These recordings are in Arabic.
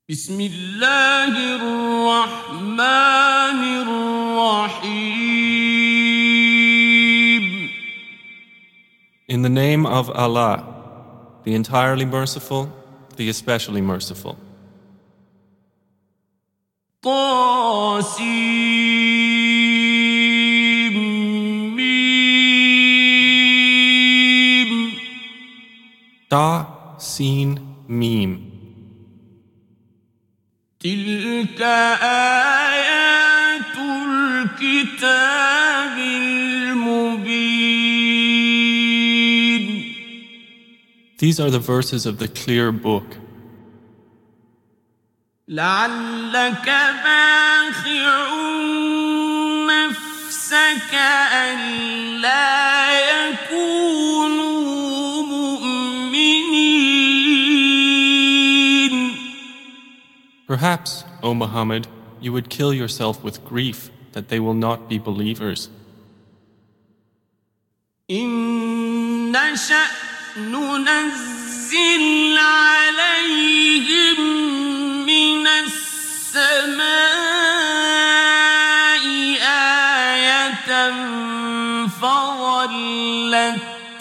بسم الله الرحمن الرحيم. In the name of Allah, the entirely merciful, the especially merciful. طاسيم Ta, Sin, Mim. تلك آيات الكتاب المبين. These are the verses of the clear book. لعلك باخع نفسك ألا يكونوا مؤمنين. Perhaps, O Muhammad, you would kill yourself with grief that they will not be believers. إن نشأ ننزل عليهم من السماء آية فظلت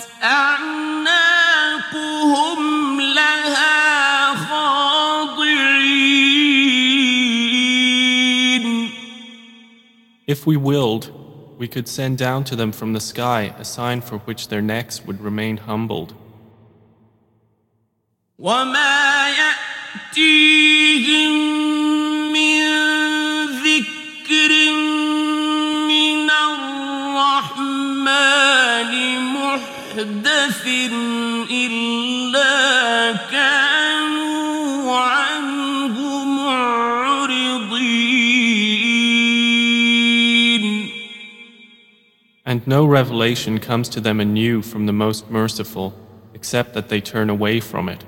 أعناقهم لها خاضعين. If we willed, we could send down to them from the sky a sign for which their necks would remain humbled. وما يأتيهم من ذكر من الرحمن محدث إلا كانوا عنه معرضين. And no revelation comes to them anew from the Most Merciful, except that they turn away from it.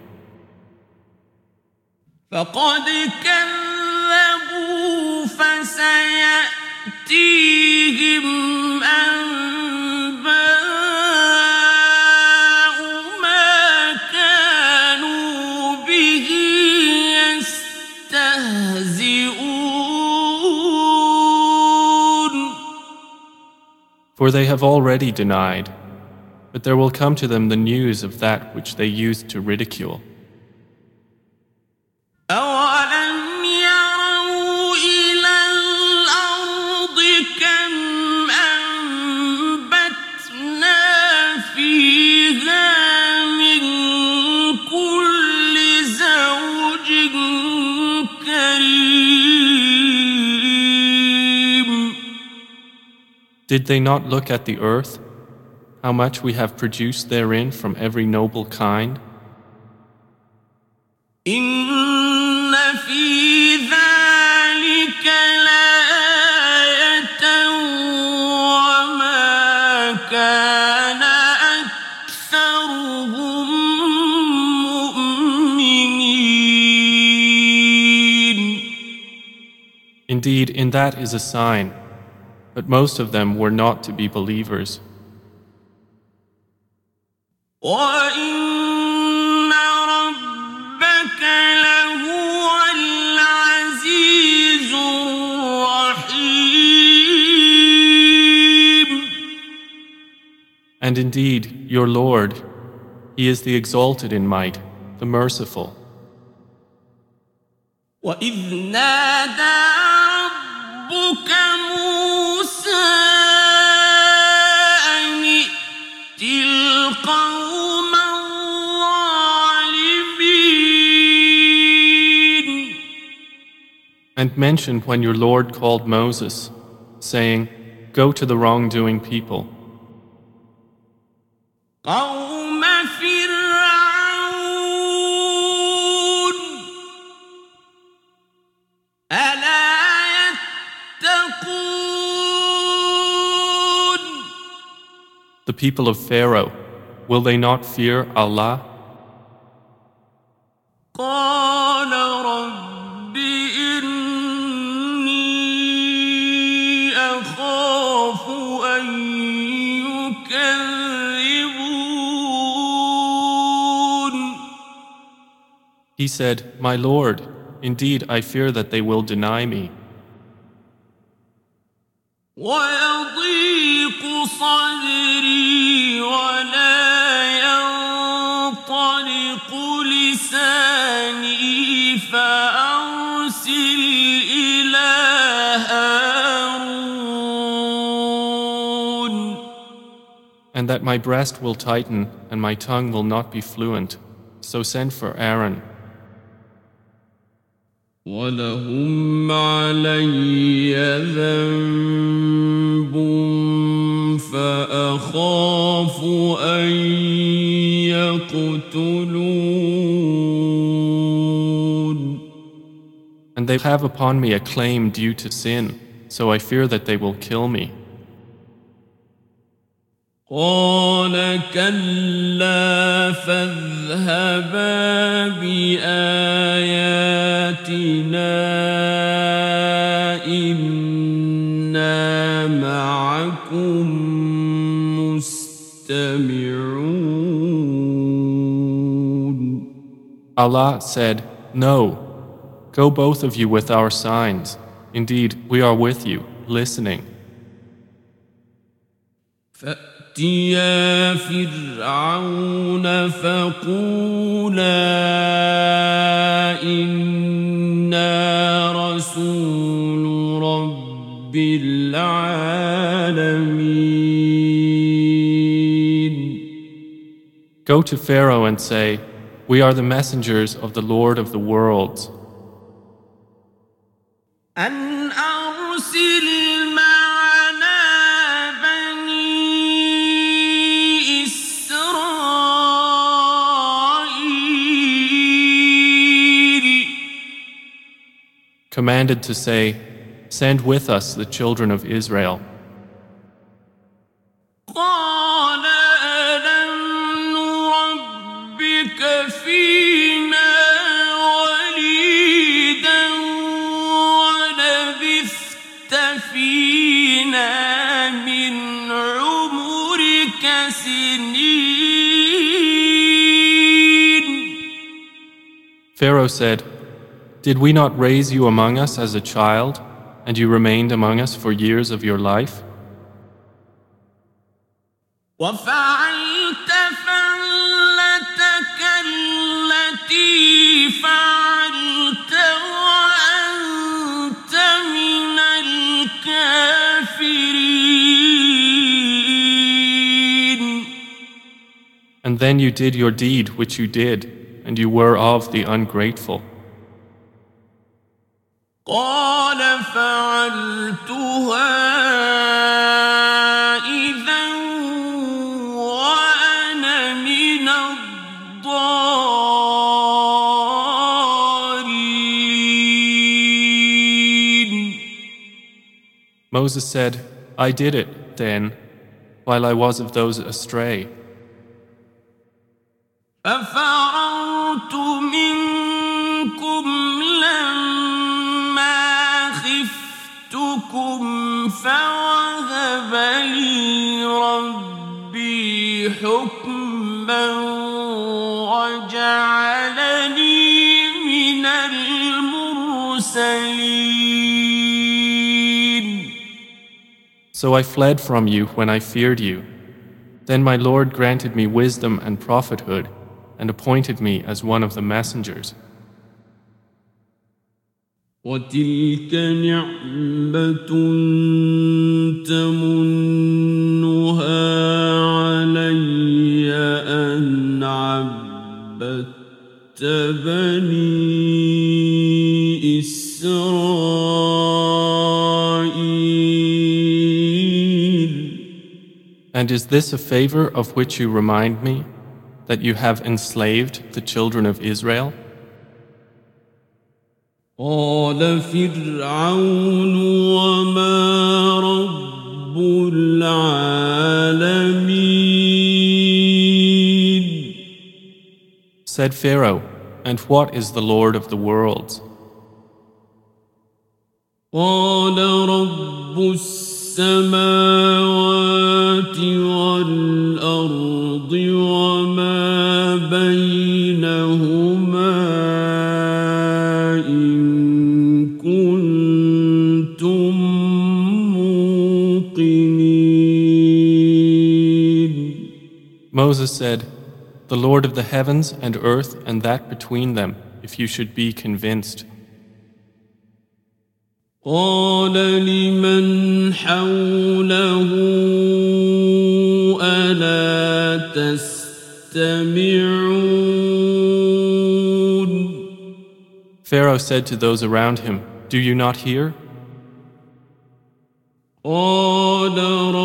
فقد كذبوا فسيأتيهم أنباء ما كانوا به يستهزئون. For they have already denied, but there will come to them the news of that which they used to ridicule. أولم يروا إلى الأرض كم أنبتنا فيها من كل زوج كريم. Did they not look at the earth, how much we have produced therein from every noble kind? إن في ذلك لآية وما كان أكثرهم مؤمنين. Indeed, in that is a sign, but most of them were not to be believers. وإن ربك لهو العزيز الرحيم. And indeed, your Lord, He is the exalted in might, the merciful. وإذ نادى ربك موسى أن ائت القوم الظالمين. And mention when your Lord called Moses, saying, Go to the wrongdoing people. قوم فرعون ألا يتقون. The people of Pharaoh, will they not fear Allah? قال رب إني أخاف أن يكذبون. He said, My Lord, Indeed, I fear that they will deny me. ويضيق صدري ولا ينطلق لساني فأرسل إلى هارون. And that my breast will tighten and my tongue will not be fluent. So send for Aaron. ولهم علي ذنب فأخاف أن يقتلون. And they have upon me a claim due to sin, so I fear that they will kill me. قال كلا فاذهبا بآياتنا إنا معكم مستمعون. Allah said, No, go both of you with our signs. Indeed, we are with you, listening. فأتيا فرعون فقولا إنا رسول رب العالمين. Go to Pharaoh and say, We are the messengers of the Lord of the worlds. أن أرسل معنا بني إسرائيل. Commanded to say, Send with us the children of Israel. قال ألم نربك فينا وليدا ولبثت فينا من عمرك سنين. Pharaoh said, Did we not raise you among us as a child, and you remained among us for years of your life? وفعلت فعلتك التي فعلت وأنت من الكافرين. And then you did your deed which you did, and you were of the ungrateful. قال فعلتها إذا وأنا من الضالين. Moses said, I did it then, while I was of those astray. ففررت منكم لما خفتكم فوهب لي ربي حكما وجعلني من المرسلين. So I fled from you when I feared you. Then my Lord granted me wisdom and prophethood, and appointed me as one of the messengers. وتلك نعمة تمنها علي أن عبدت بني إسرائيل. And is this a favor of which you remind me, that you have enslaved the children of Israel? قال فرعون وما رب العالمين. Said Pharaoh, and what is the Lord of the worlds? قال رب السماوات والأرض وما بينهما إن Moses said, "The Lord of the heavens and earth and that between them, if you should be convinced." قال لمن حوله ألا تستمعون Pharaoh said to those around him, "Do you not hear?" قال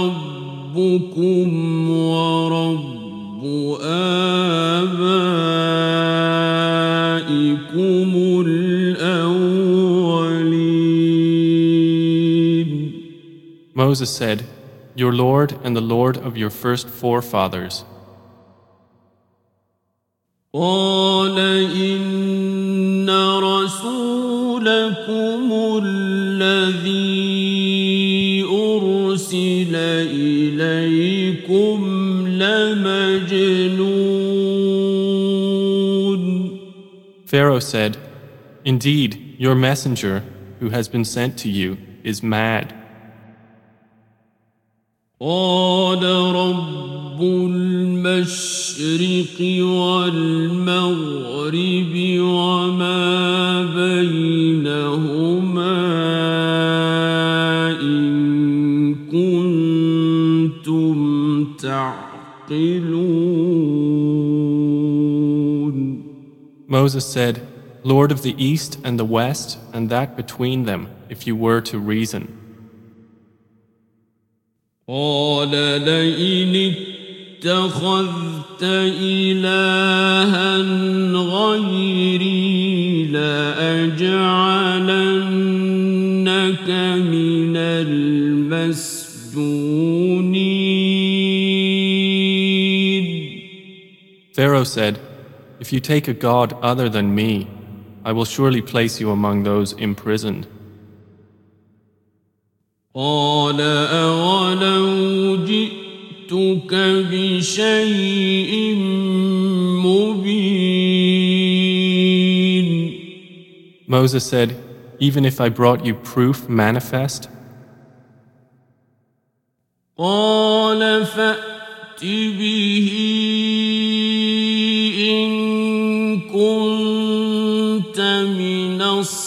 ربكم ورب آبائكم الأولين. Moses said, "Your Lord and the Lord of your first forefathers." قال إن رسولكم الذي أرسل إليكم لمجنون. Pharaoh said, "Indeed, your messenger, who has been sent to you, is mad." قال رب المشرق والمغرب وما بينهما إن كنتم تعقلون. Moses said, "Lord of the east and the west and that between them, if you were to reason." قال لئن اتخذت إلها غيري لأجعلنك من المسجونين. Pharaoh said, "If you take a god other than me, I will surely place you among those imprisoned." قال أولو جئتك بشيء مبين. Moses said, "Even if I brought you proof manifest?" قال فأت به إن كنت من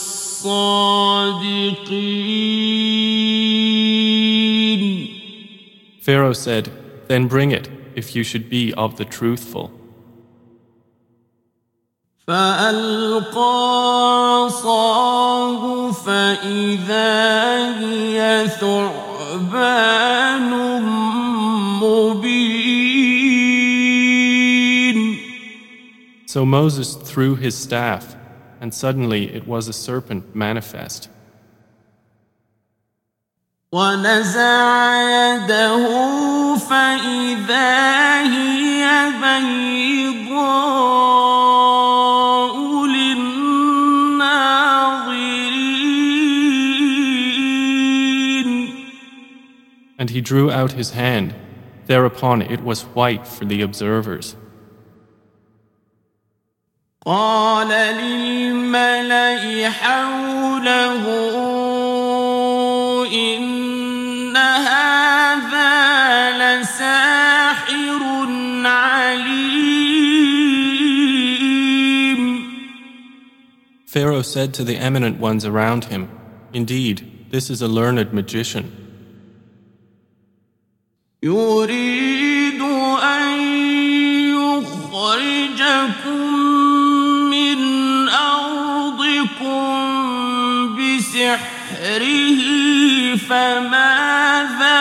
الصادقين. Pharaoh said, "Then bring it, if you should be of the truthful." فألقى عصاه فإذا هي ثعبان مبين. So Moses threw his staff, and suddenly it was a serpent manifest. ونزع يده فإذا هي بيضاء للناظرين. And he drew out his hand. Thereupon it was white for the observers. قال للملأ حوله إن هذا لساحر عليم. Pharaoh said to the eminent ones around him, "Indeed, this is a learned magician. يريد أن يخرجكم من أرضكم بسحره فماذا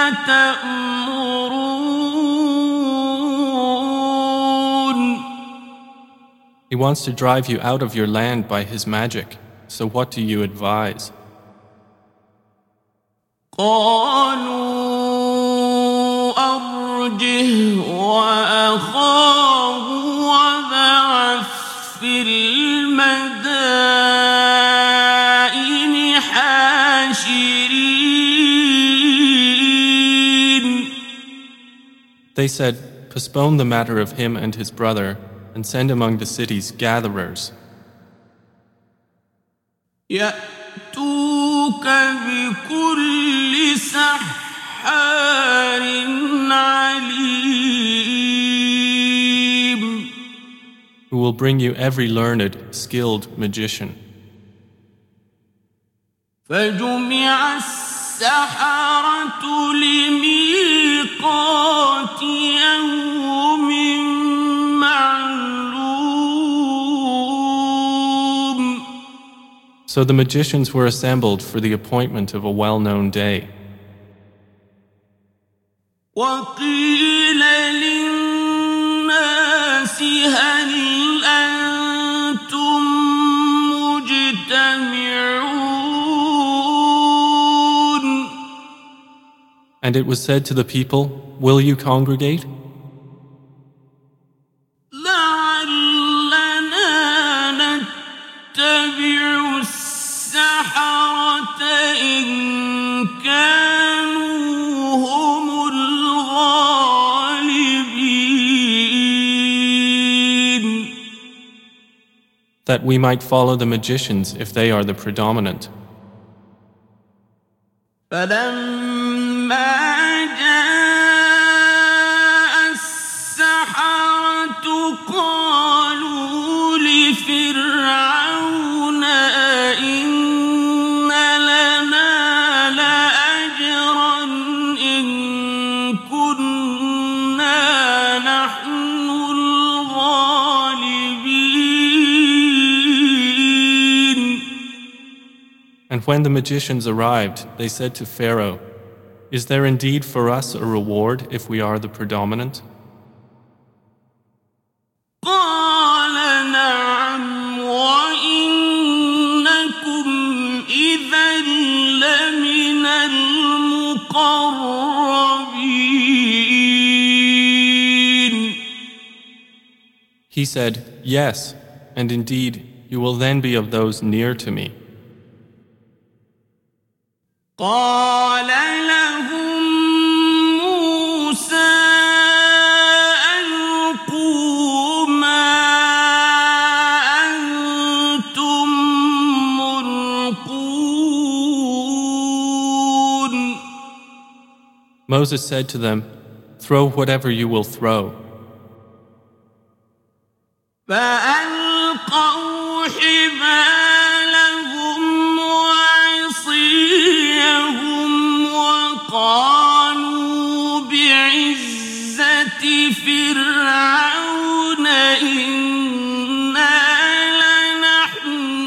تأمرون. He wants to drive you out of your land by his magic. So what do you advise?" قالوا أرجه وأخاه وابعث في المدائن حاشرين. They said, "Postpone the matter of him and his brother, and send among the cities gatherers. يأتوك بكل كل سحار عليم. who will bring you every learned, skilled magician. فجمع السحرة لميقات يوم معلوم. So the magicians were assembled for the appointment of a well-known day. وقيل للناس هل أنتم مجتمعون. And it was said to the people, "Will you congregate? لعلنا نتبع السحرة إن كانوا هم الغالبين. That we might follow the magicians if they are the predominant." فلما جاء السحرة قالوا لفرعون أئن لنا لأجرا إن كنا نحن الغالبين. And when the magicians arrived, they said to Pharaoh, "Is there indeed for us a reward if we are the predominant?" قال نعم وإنكم إذا لمن المقربين. He said, "Yes, and indeed you will then be of those near to me." قال لهم موسى ألقوا ما أنتم ملقون. Moses said to them, "Throw whatever you will throw." فألقوا حبالهم وعصيهم وقالوا بعزة فرعون إنا لنحن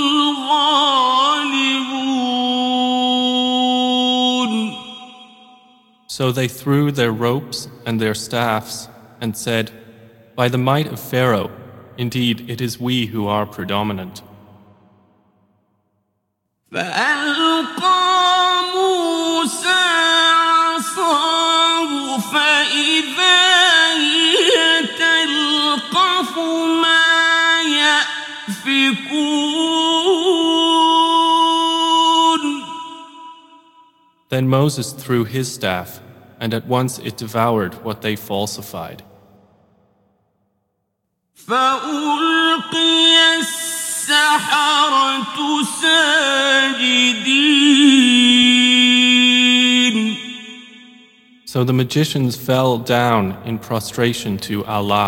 الغالبون. So they threw their ropes and their staffs and said, "By the might of Pharaoh, indeed it is we who are predominant." فألقى موسى عصاه فإذا هي تلقف ما يأفكون. Then Moses threw his staff, and at once it devoured what they falsified. فألقي السحرة ساجدين. So the magicians fell down in prostration to Allah.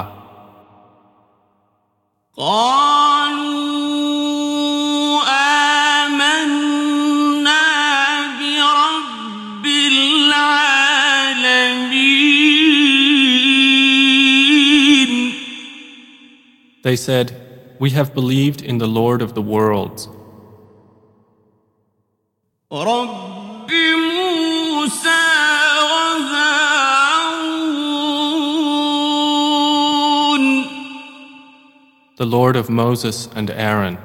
قالوا آمنا برب العالمين. They said, "We have believed in the Lord of the worlds, رب موسى وهارون. the Lord of Moses and Aaron."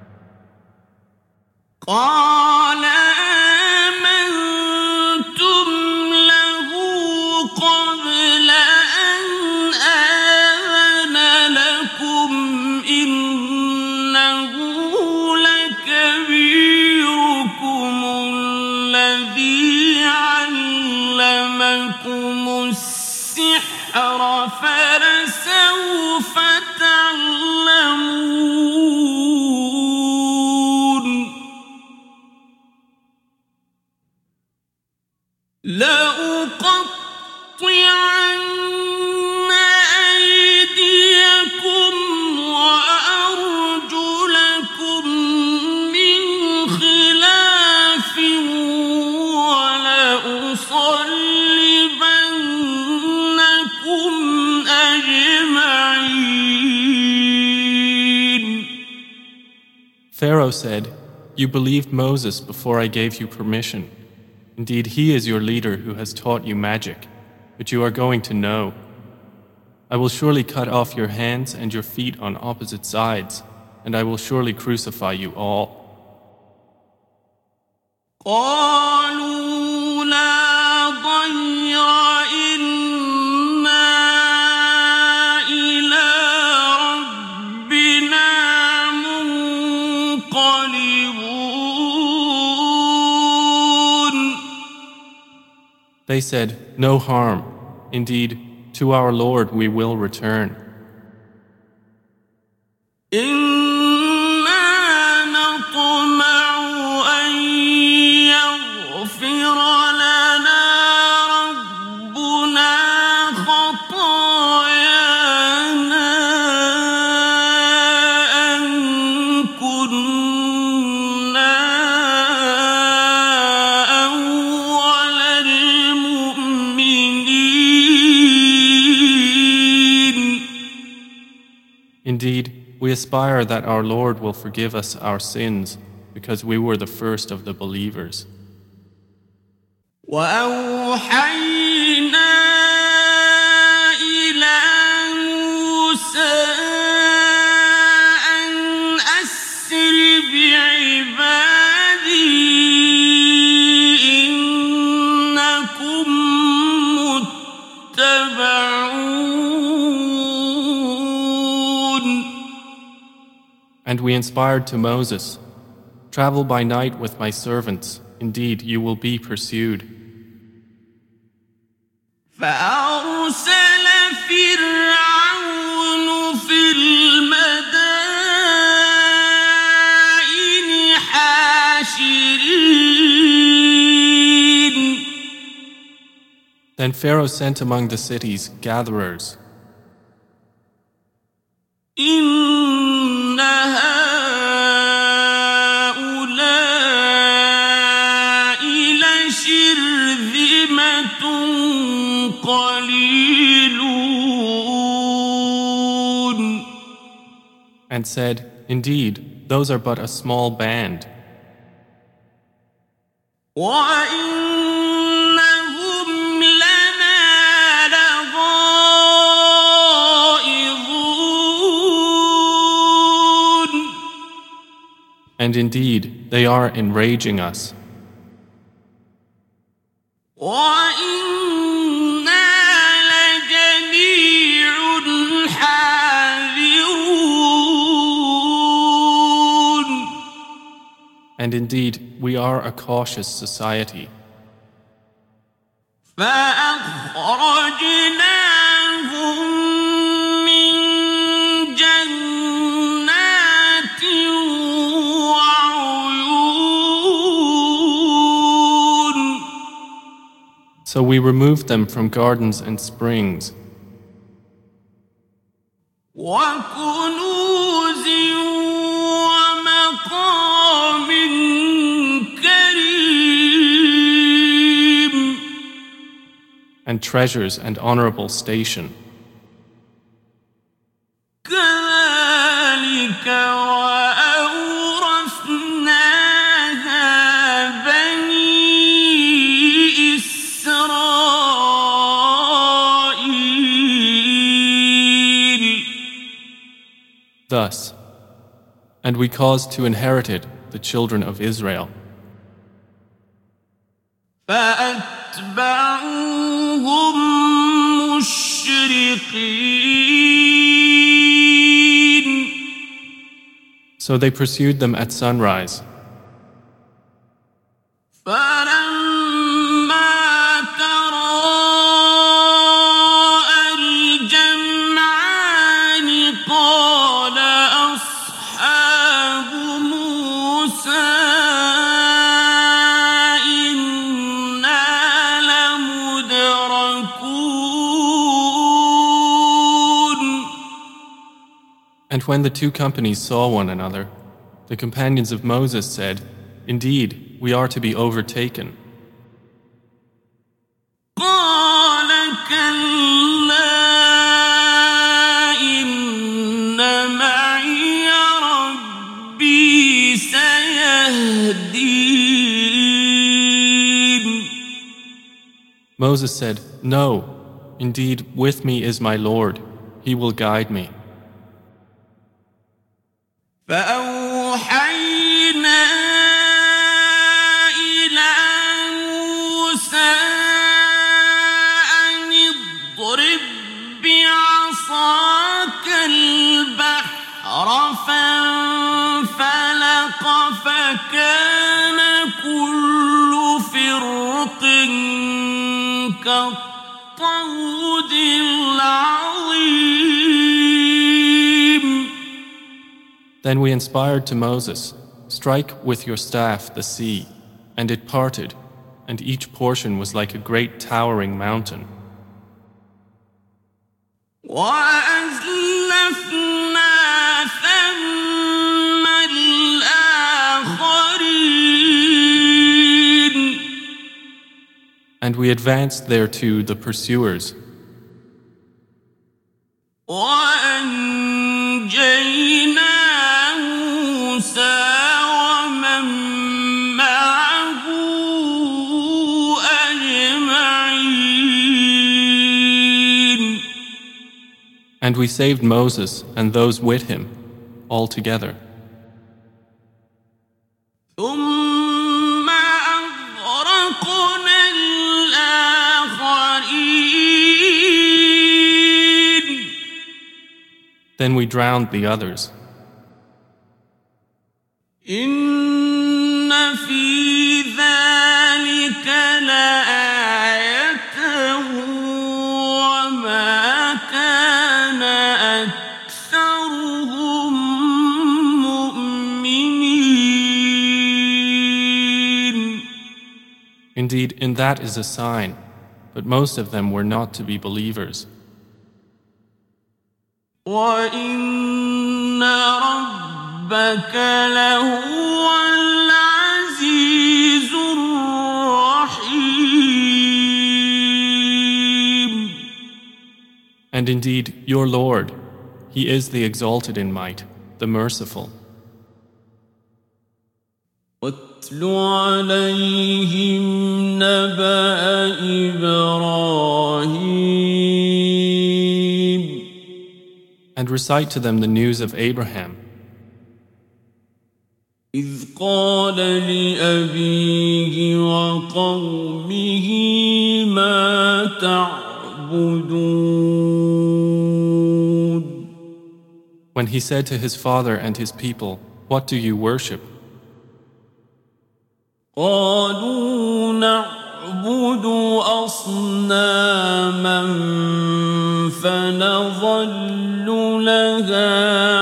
قال آمنتم له قبل أن آذن لكم إنه لكبيركم الذي علمكم السحر فلسوف تعلمون. لأقطعن أيديكم Pharaoh said, "You believed Moses before I gave you permission. Indeed, he is your leader who has taught you magic, but you are going to know. I will surely cut off your hands and your feet on opposite sides, and I will surely crucify you all." قالوا لا ضير إنا إلى ربنا منقلبون. They said, "No harm. Indeed, to our Lord we will return. إنا نطمع أن يغفر لنا ربنا خطايانا أن كنا أول المؤمنين. Indeed, we aspire that our Lord will forgive us our sins because we were the first of the believers." وأوحينا إلى موسى أن أسر بعبادي إنكم متبعون. And we inspired to Moses, "Travel by night with my servants. Indeed, you will be pursued." فأرسل فرعون في المدائن حاشرين. Then Pharaoh sent among the cities gatherers. إن هؤلاء لشرذمة قليلون. And said, "Indeed, those are but a small band. وإنهم لنا لغائظون. And indeed, they are enraging us. وإنا لجميع حاذرون. And indeed, we are a cautious society. فأخرجناهم من جنات وعيون. So we removed them from gardens and springs, وكنوز ومقام كريم. and treasures and honorable station. كذلك وأورثناها بني إسرائيل. Thus, and we caused to inherit it the children of Israel. فأتبعوهم مشرقين. So they pursued them at sunrise. فلما تراءى الجمعان قال أصحاب موسى إنا لمدركون. And when the two companies saw one another, the companions of Moses said, "Indeed, we are to be overtaken." قال كلا إن معي ربي سيهدين. سيهدين. Moses said, "No, indeed with me is my Lord. He will guide me." فأوحينا إلى موسى أن اضرب بعصاك البحر فانفلق فكان كل فرق كالطود العظيم. Then we inspired to Moses, "Strike with your staff the sea," and it parted, and each portion was like a great towering mountain. وأزلفنا ثم الآخرين. And we advanced thereto the pursuers, وأنجينا موسى ومن معه أجمعين. and we saved Moses and those with him altogether. ثم أغرقنا الآخرين. Then we drowned the others. إن في ذلك لآية وما كان أكثرهم مؤمنين. Indeed, in that is a sign, but most of them were not to be believers. وإن ربك لهو العزيز الرحيم. And indeed, your Lord, He is the exalted in might, the merciful. واتل عليهم نبأ إبراهيم. And recite to them the news of Abraham, إذ قال لأبيه وقومه ما تعبدون. when he said to his father and his people, "What do you worship?" قالوا نعبد أصناما فنظل لها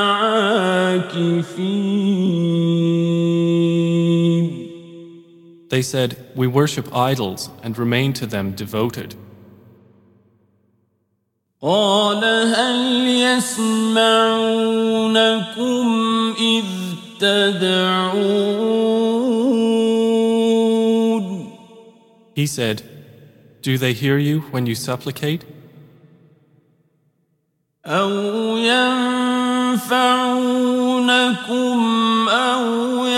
عاكفين. They said, "We worship idols and remain to them devoted." قال هل يسمعونكم إذ تدعون. He said, "Do they hear you when you supplicate? أو ينفعونكم أو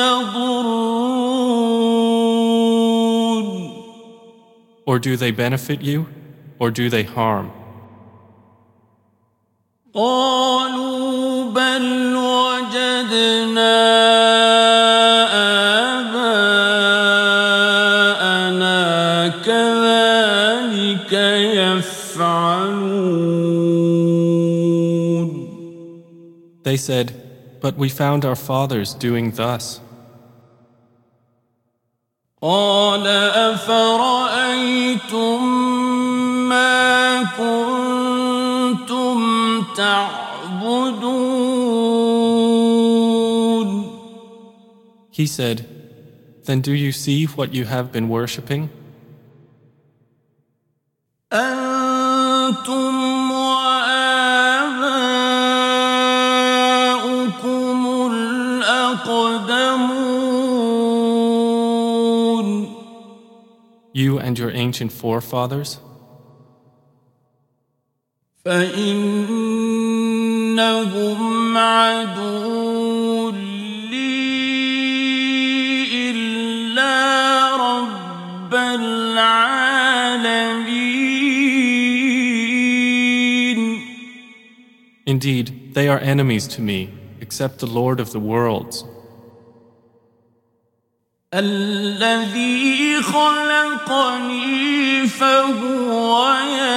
يضرون. Or do they benefit you, or do they harm?" قالوا بل وجدنا آباءنا كذلك يفعلون. They said, "But we found our fathers doing thus." قال أفرأيتم ما كنتم تعبدون. He said, "Then do you see what you have been worshipping? أنتم وآباؤكم الأقدمون. You and your ancient forefathers? فإنهم عدو لي رب العالمين. Indeed, they are enemies to me, except the Lord of the worlds. الذي خلقني فهو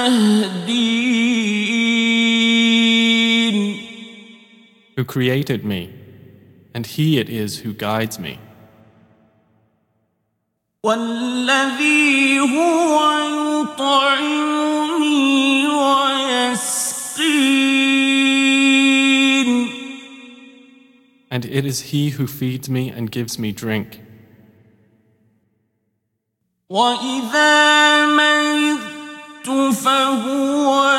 يهدين. Who created me, and He it is who guides me. والذي هو يطعمني ويسقين. And it is He who feeds me and gives me drink. وإذا مرضت فهو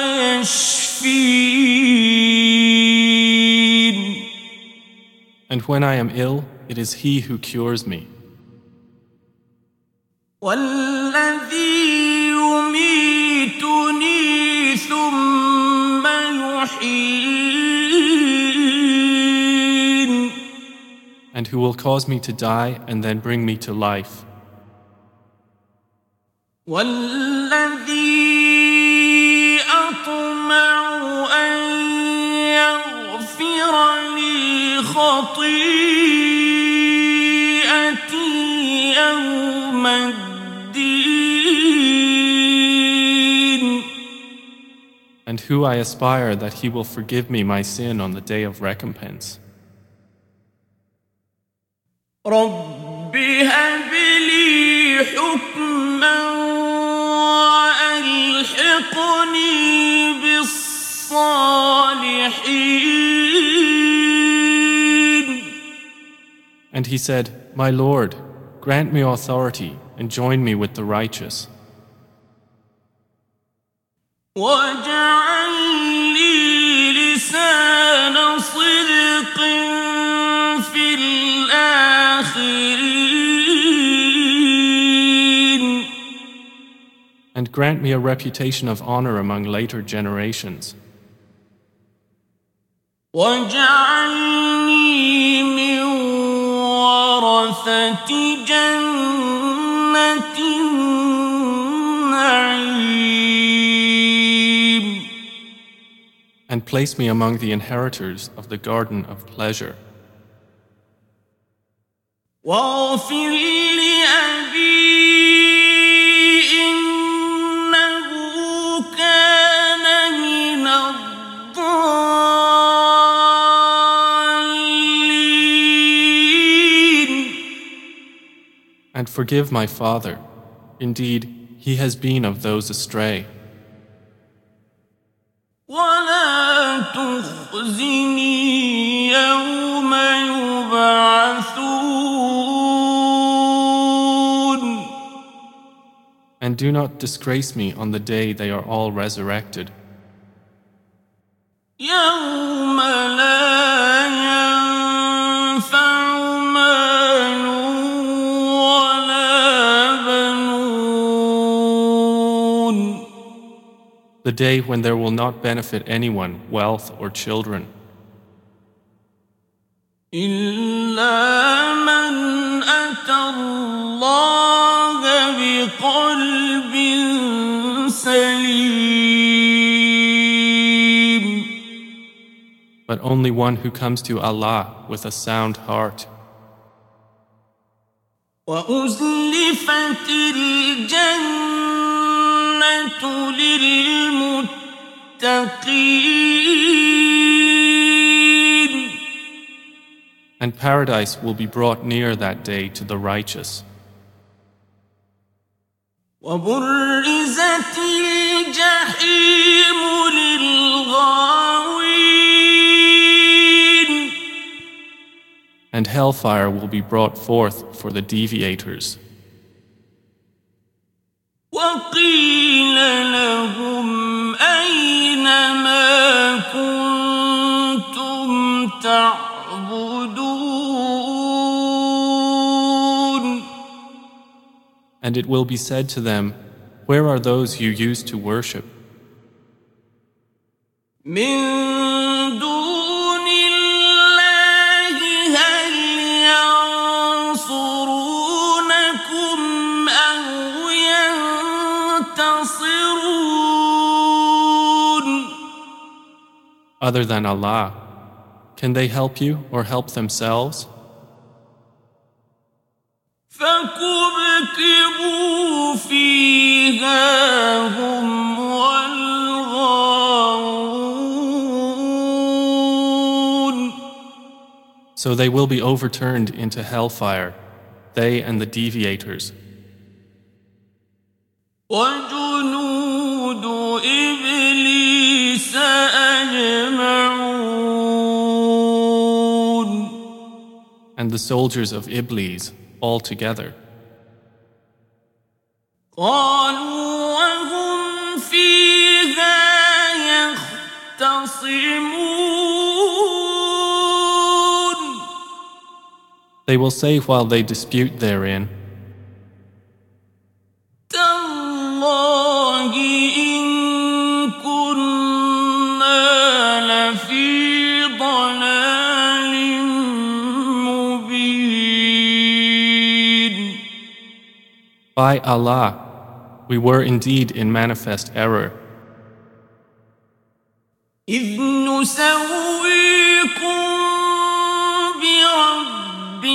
يشفين. And when I am ill, it is He who cures me. والذي يميتني ثم يحيين. And who will cause me to die and then bring me to life. والذي أطمع أن يغفر لي خطيئتي يوم الدين. And who I aspire that He will forgive me my sin on the day of recompense. رب هب لي حكما وألحقني بالصالحين. And he said, My Lord, grant me authority and join me with the righteous. واجعل لي لسان صدق في الآخرين. And grant me a reputation of honor among later generations. واجعلني من ورثة جنة النعيم. And place me among the inheritors of the garden of pleasure. واغفر لأبي إنه كان من الضالين. And forgive my father. Indeed, he has been of those astray. ولا تخزني يوم يبعثون. And do not disgrace me on the day they are all resurrected. يوم لا ينفع مال ولا بنون. The day when there will not benefit anyone, wealth or children. إلا من أتى الله بقلب سليم. But only one who comes to Allah with a sound heart. وأزلفت الجنة للمتقين. And paradise will be brought near that day to the righteous. وبرزت الجحيم للغاوين. And hellfire will be brought forth for the deviators. وقيل لهم أين ما كنتم تعبدون. And it will be said to them, Where are those you used to worship? من دون الله هل ينصرونكم أو other than Allah. Can they help you or help themselves? فكبكبوا فيها هم والغاوون. So they will be overturned into hellfire, they and the deviators. وجنود إبليس أجمعون. And the soldiers of Iblis all together. قالوا وهم فيها يختصمون. They will say while they dispute therein, تالله إن كنا لفي ضلال مبين. By Allah, we were indeed in manifest error. إذ نسويكم برب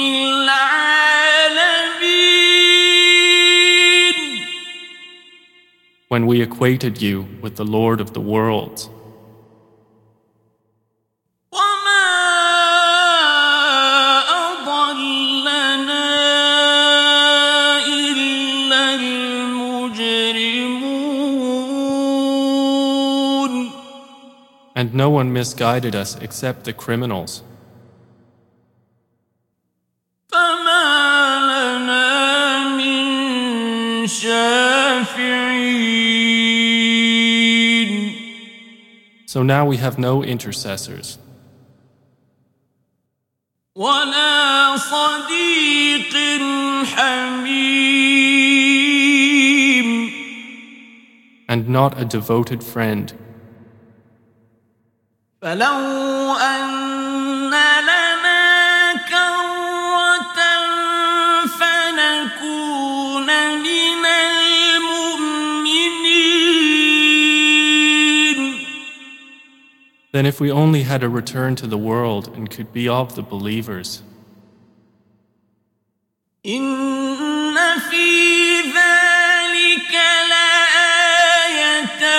العالمين. When we equated you with the Lord of the worlds. وما أضلنا إلا المجرمون. And no one misguided us except the criminals. فما لنا من شافعين. So now we have no intercessors. ولا صديق حميم. And not a devoted friend. فلو أن لنا كرة فنكون من المؤمنين. Then if we only had a return to the world and could be of the believers. إن في ذلك لآية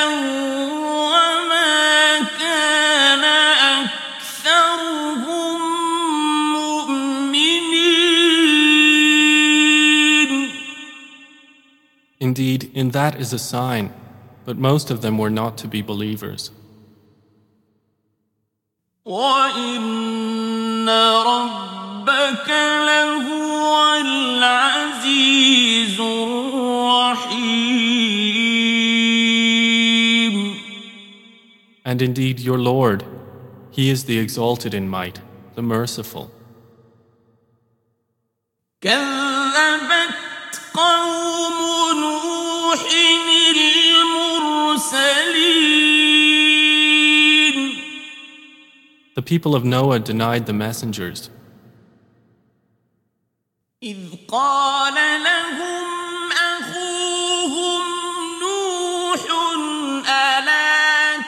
وما كان أكثرهم مؤمنين. Indeed, in that is a sign, but most of them were not to be believers. وإن ربك لهو العزيز الرحيم. And indeed, your Lord, He is the exalted in might, the merciful. كذبت قوم نوح المرسلين. The people of Noah denied the messengers. إذ قال لهم أخوهم نوح ألا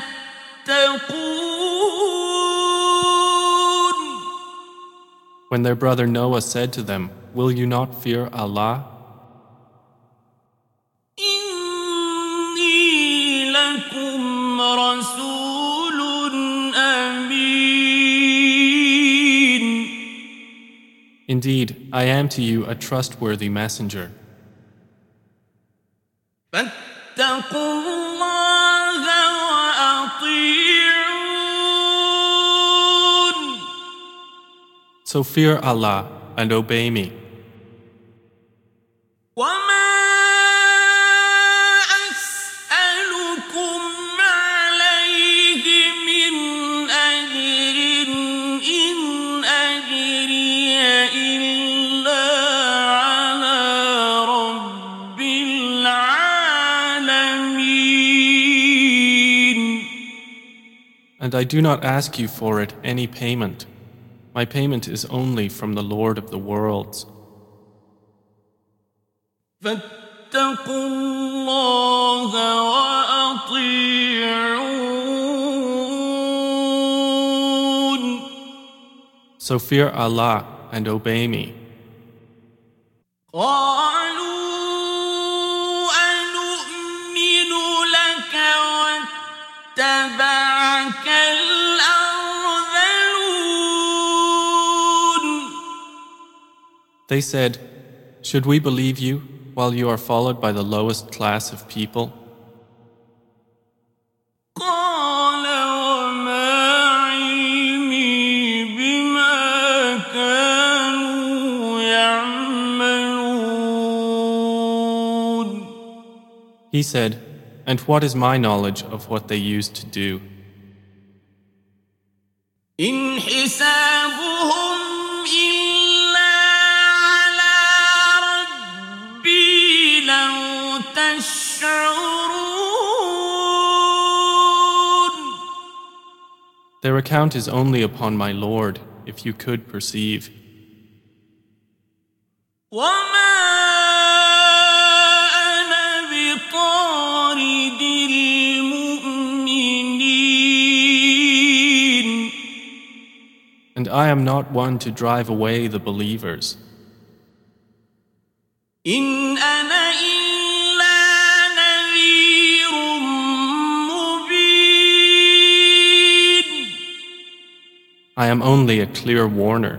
تتقون. When their brother Noah said to them, "Will you not fear Allah? إني لكم رسول أمين. Indeed, I am to you a trustworthy messenger. فاتقوا الله وأطيعون. So fear Allah and obey me. وما أسألكم عليه من أجر إن أجري إلا على رب العالمين. And I do not ask you for it any payment. My payment is only from the Lord of the worlds. فاتقوا الله وأطيعون. So fear Allah and obey me. قالوا أنؤمن لك واتبعك الأرذلون. They said, should we believe you while you are followed by the lowest class of people? قال وما علمي بما كانوا يعملون. He said, and what is my knowledge of what they used to do? إن حسابهم إلا على ربي لو تشعرون. Their account is only upon my Lord, if you could perceive. وما أنا بطارد المؤمنين. And I am not one to drive away the believers. إن أنا إلا نذير مبين. I am only a clear warner.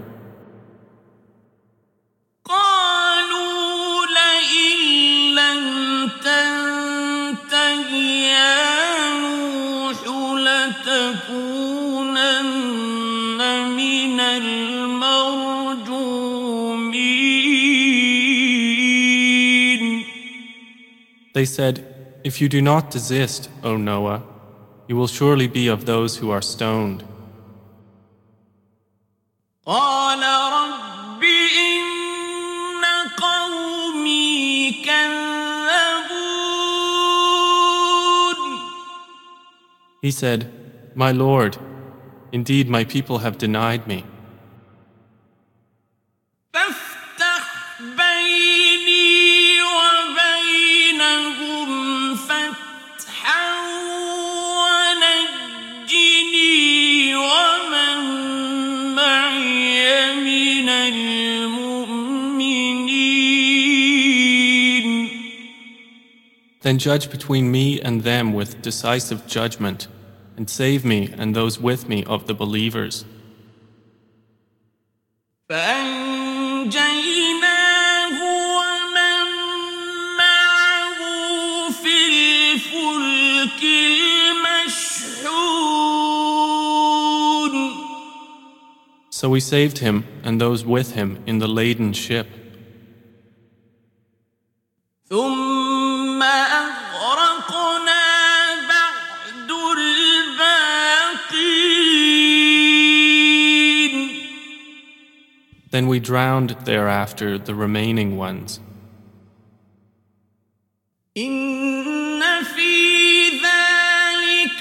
قالوا لئن لم تنته يا نوح لتكونن من المرجومين. They said, if you do not desist, O Noah, you will surely be of those who are stoned. قال رب إن قومي كذبون. He said, my Lord, indeed my people have denied me. فافتح بيني وبينهم فتحا ونجني ومن معي من المؤمنين. Then judge between me and them with decisive judgment, and save me and those with me of the believers. فأنجيناه ومن معه في الفلك المشحون. So we saved him and those with him in the laden ship. ثم أغرقنا بعد الباقين. Then we drowned thereafter the remaining ones. إن في ذلك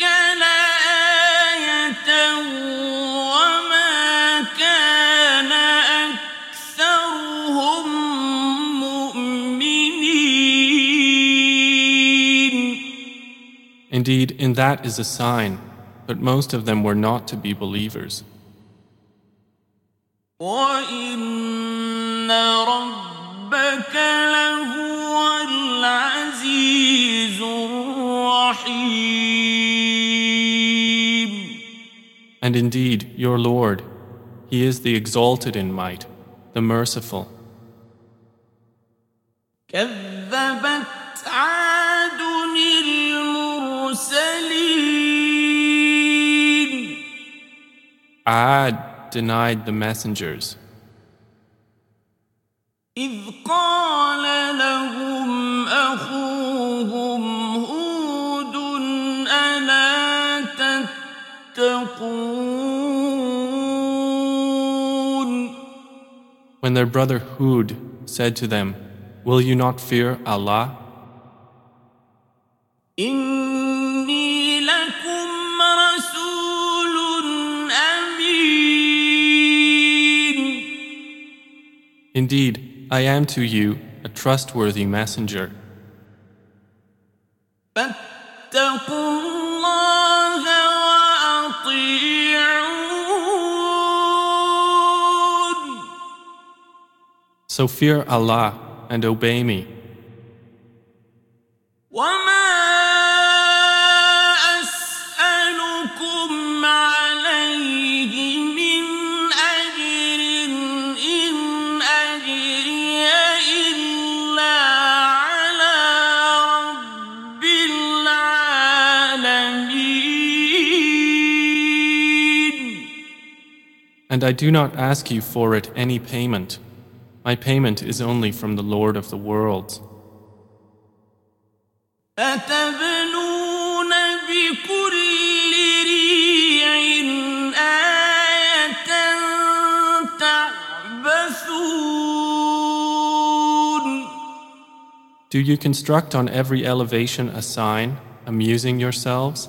لآية وما كان أكثرهم مؤمنين. Indeed, in that is a sign, but most of them were not to be believers. وإن ربك لهو العزيز الرحيم. And indeed, your Lord, He is the exalted in might, the merciful. كذبت عاد المرسلين. Ad denied the messengers. إذ قال لهم أخوهم هود ألا تتقون. When their brother Hud said to them, will you not fear Allah? إني لكم رسول أمين. Indeed, I am to you a trustworthy messenger. فاتقوا الله وأطيعون. So fear Allah and obey me. وما أسألكم عليه من أجر إن أجري إلا على رب العالمين. And I do not ask you for it any payment. My payment is only from the Lord of the worlds. أتبنون بكل ريع آية تعبثون. Do you construct on every elevation a sign, amusing yourselves?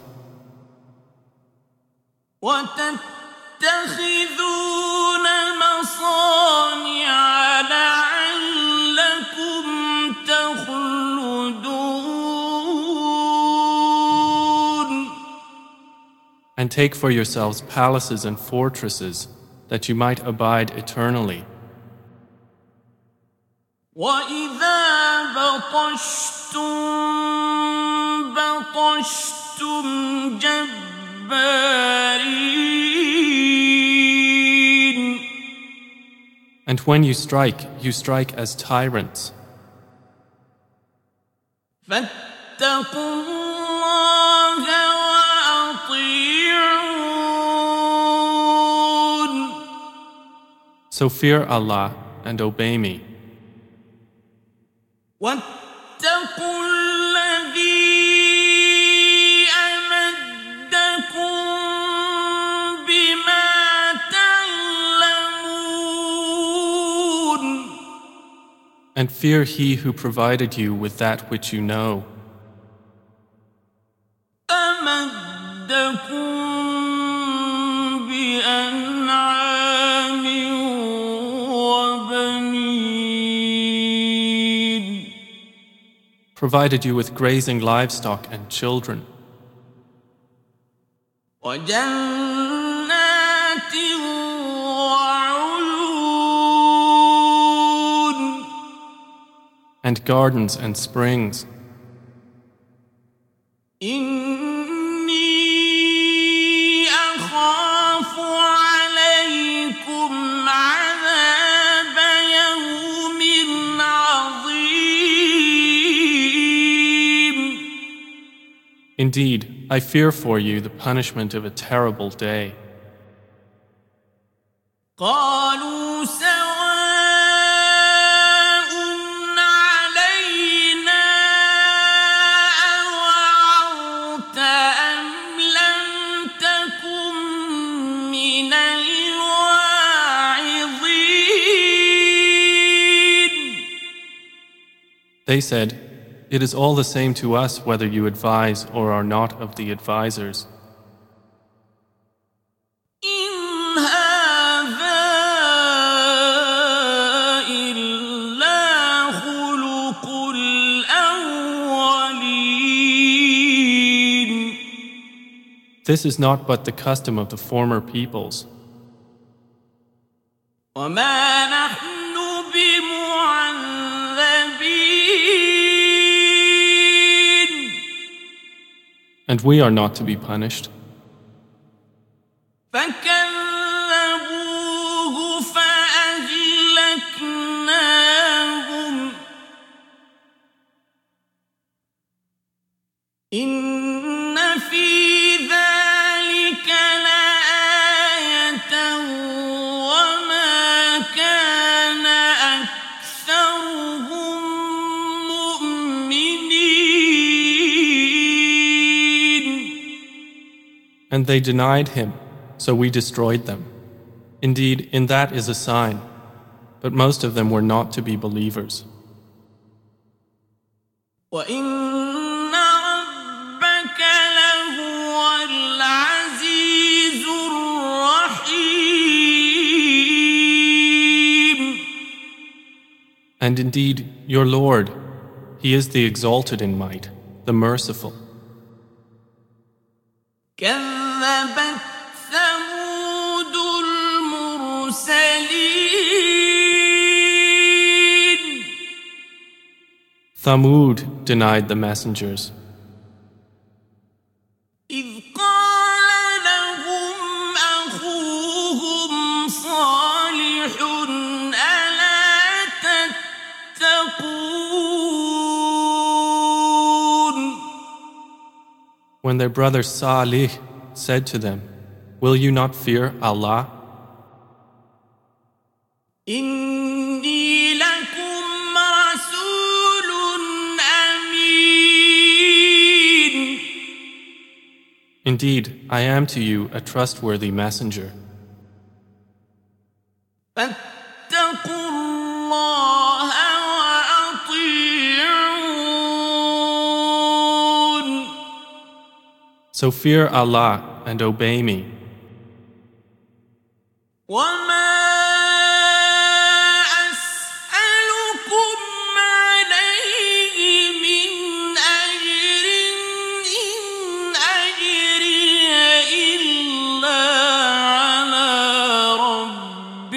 وتتخذون مصانع لعلكم تخلدون. And take for yourselves palaces and fortresses, that you might abide eternally. وإذا بطشتم بطشتم جبارين. And when you strike as tyrants. فاتقوا الله وأطيعون. So fear Allah and obey me. واتقوا الذي أمدكم بما تعلمون. And fear He who provided you with that which you know. أمدكم بأنعام وبنين. Provided you with grazing livestock and children. وجنات وعيون. And gardens and springs. إني أخاف عليكم عذاب يوم عظيم. Indeed, I fear for you the punishment of a terrible day. قالوا سواء علينا أوعظت أم لم تكن من الواعظين. They said, "It is all the same to us whether you advise or are not of the advisers." إن هذا إلا خلق الأولين. This is not but the custom of the former peoples. وما نحن بمعذبين. And we are not to be punished. فكذبوه فأهلكناهم. إن في ذلك لآية وما كان أكثرهم مؤمنين. And they denied him, so we destroyed them. Indeed, in that is a sign, but most of them were not to be believers. وإن ربك لهو العزيز الرحيم. And indeed, your Lord, He is the exalted in might, the merciful. كذبت ثمود المرسلين. Thamud denied the messengers. إذ قال لهم أخوهم صالح ألا تتقون When their brother Salih said to them, "Will you not fear Allah? إني لكم رسول أمين Indeed, I am to you a trustworthy messenger. فاتقوا الله وأطيعون So fear Allah and obey me. وما أسألكم عليه من أجر إن أجري إلا على رب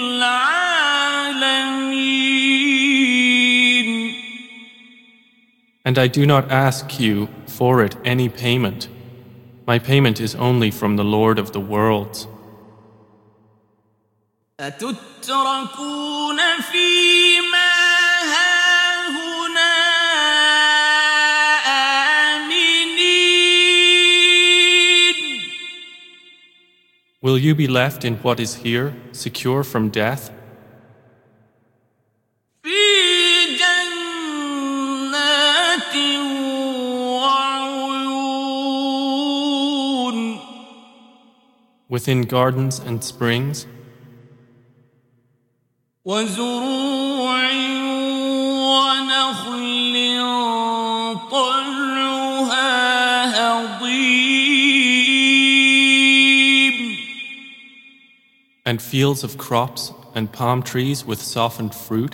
العالمين And I do not ask you for it any payment. My payment is only from the Lord of the worlds. أتتركون فيما هاهنا آمنين Will you be left in what is here, secure from death? في جنات وعيون Within gardens and springs, وزروع ونخل طلعها هضيم and fields of crops and palm trees with softened fruit,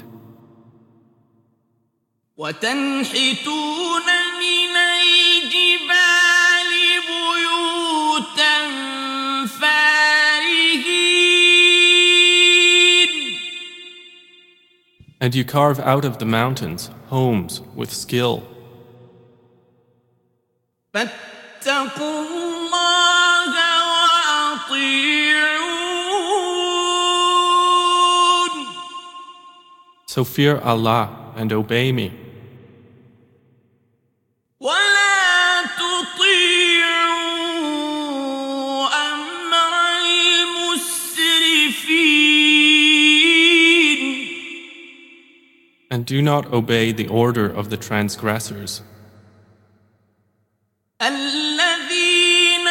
وتنحتون من الجبال بيوتا فارهين and you carve out of the mountains homes with skill. فاتقوا الله وأطيعون So fear Allah and obey me. ولا تطيعوا أمر المسرفين And do not obey the order of the transgressors, الذين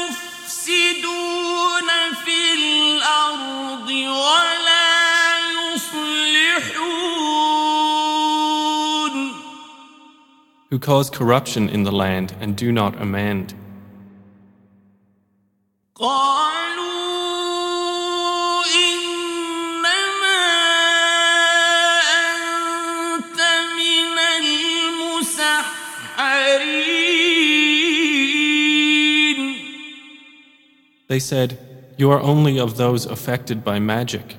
يفسدون في الأرض ولا يصلحون who cause corruption in the land and do not amend. قالوا إنما أنت من المسحرين They said, "You are only of those affected by magic.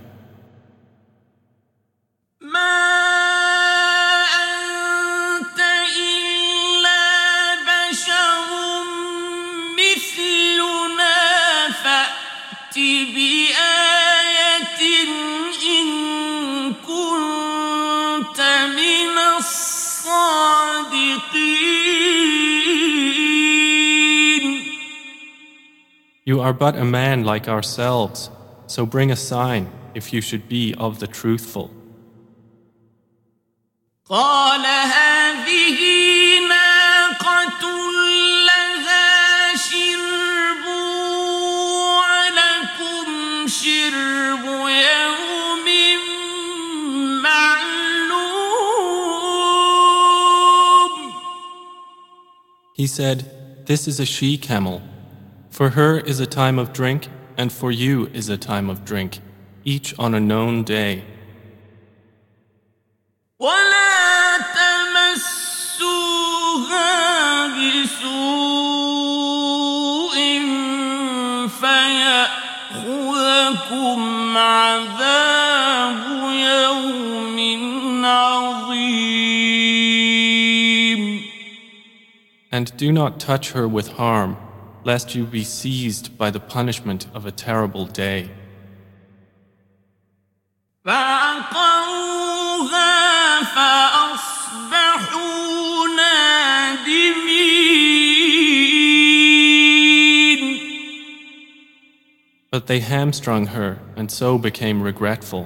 ما أنت إلا بشر مثلنا فأت بآية إن كنت من الصادقين You are but a man like ourselves, so bring a sign if you should be of the truthful." قال هذه ناقة لها شرب ولكم شرب يوم معلوم He said, "This is a she-camel. For her is a time of drink, and for you is a time of drink, each on a known day. ولا تمسوها بسوء فيأخذكم عذاب يوم عظيم And do not touch her with harm, lest you be seized by the punishment of a terrible day. فعقروها فأصبحوا نادمين. But they hamstrung her and so became regretful.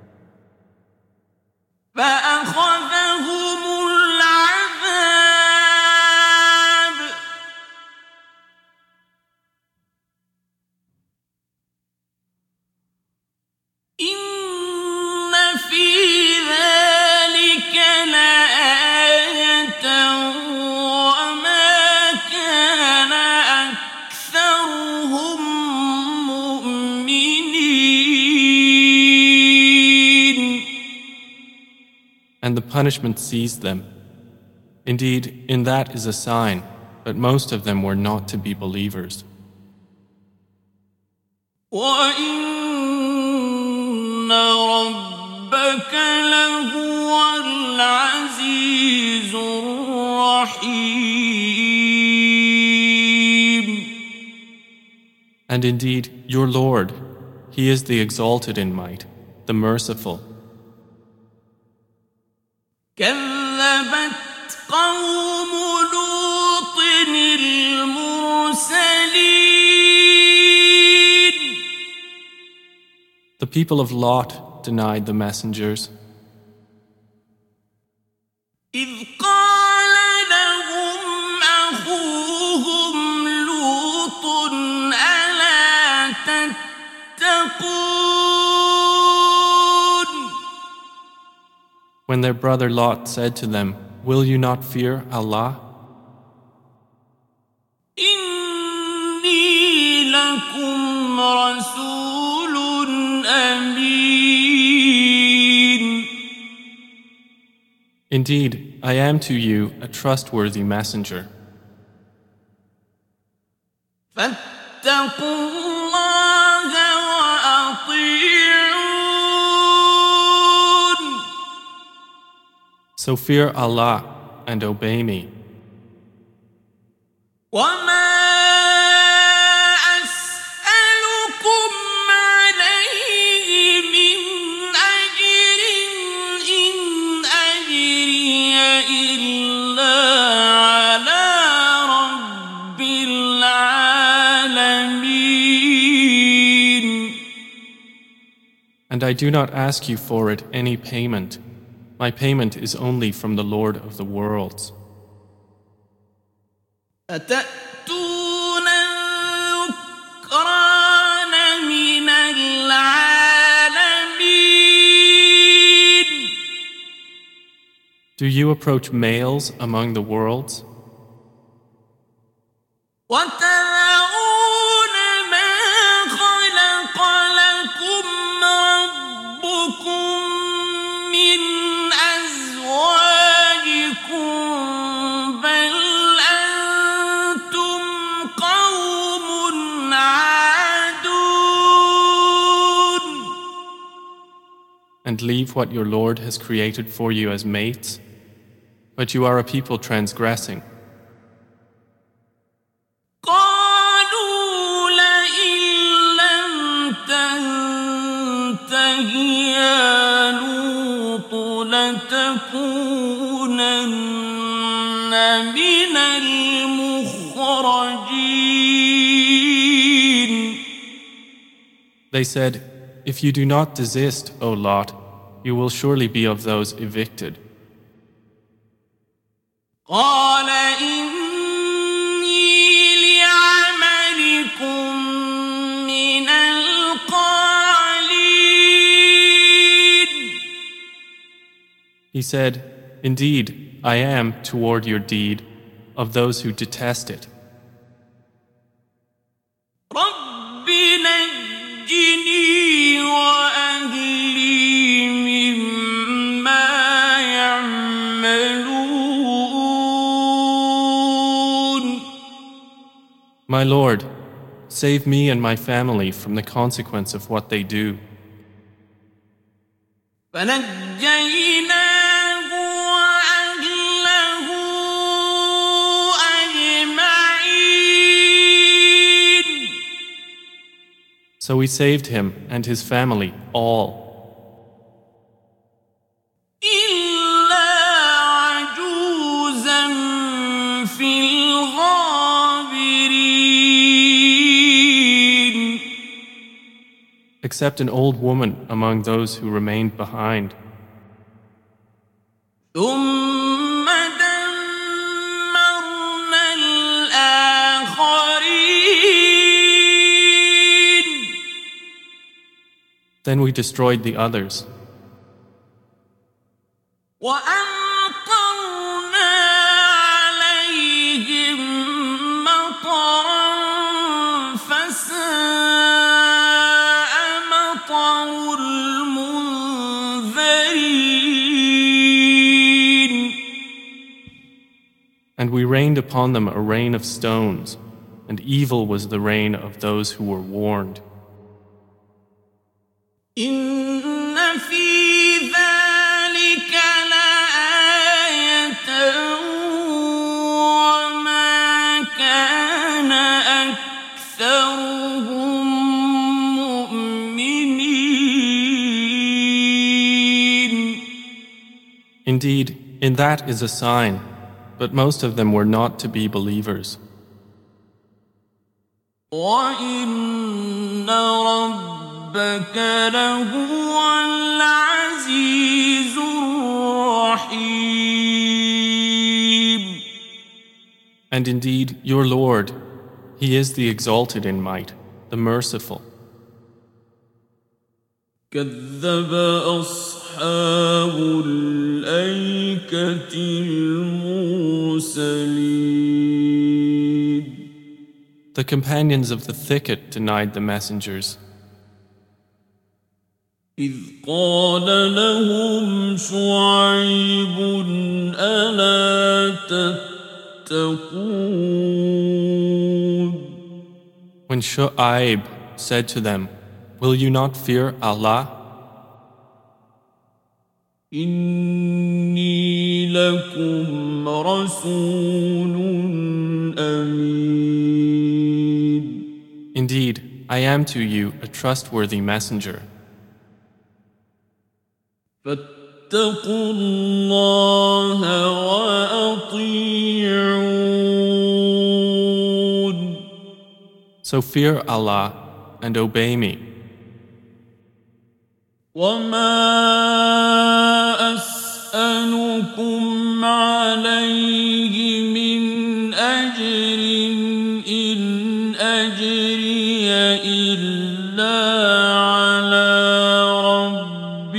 فأخذهم العذاب إن في ذلك لآية وما كان أكثرهم مؤمنين. And the punishment seized them. Indeed, in that is a sign, but most of them were not to be believers. وَإِنَّ رَبَّكَ لَهُوَ الْعَزِيزُ الرَّحِيمُ. And indeed, your Lord, He is the exalted in might, the merciful. كذبت قوم لوط المرسلين. The people of Lot denied the messengers. إذ قال لهم أخوهم لوط ألا تتقون. When their brother Lot said to them, "Will you not fear Allah? إني لكم رسول أمين. Indeed, I am to you a trustworthy messenger. فاتقوا الله وأطيعون. So fear Allah and obey me. وما أسألكم عليه من أجر إن أجري إلا على رب العالمين. And I do not ask you for it any payment. My payment is only from the Lord of the worlds. أتأتون الذكران من العالمين. Do you approach males among the worlds? وتذرون ما خلق لكم ربكم من أزواجكم بل أنتم قوم عادون. And leave what your Lord has created for you as mates? But you are a people transgressing. قالوا لئن لم تنته يا لوط لتكونن من المخرجين. They said, "If you do not desist, O Lot, you will surely be of those evicted." قال إني لعملكم من القالين. He said, "Indeed, I am toward your deed of those who detest it. رب نجني وأهلي مما يعملون. My Lord, save me and my family from the consequence of what they do." فنجيناه وأهله So we saved him and his family all, إلا عجوزا في الغابرين except an old woman among those who remained behind. ثم دمرنا الآخرين Then we destroyed the others, وأمطرنا عليهم مطرا فساء مطر المنذرين and we rained upon them a rain of stones, and evil was the rain of those who were warned. إن في ذلك لآية وما كان أكثرهم مؤمنين Indeed, in that is a sign, but most of them were not to be believers. وإن ربك لهو العزيز الرحيم And indeed, your Lord, He is the exalted in might, the merciful. كذب أصحاب الأيكة المرسلين The companions of the thicket denied the messengers. إذ قال لهم شعيب ألا تتقون When Shu'aib said to them, "Will you not fear Allah? إني لكم رسول أمين Indeed, I am to you a trustworthy messenger. فاتقوا الله وأطيعون So fear Allah and obey me. وما أسألكم عليه من أجر إن أجري إلا على رب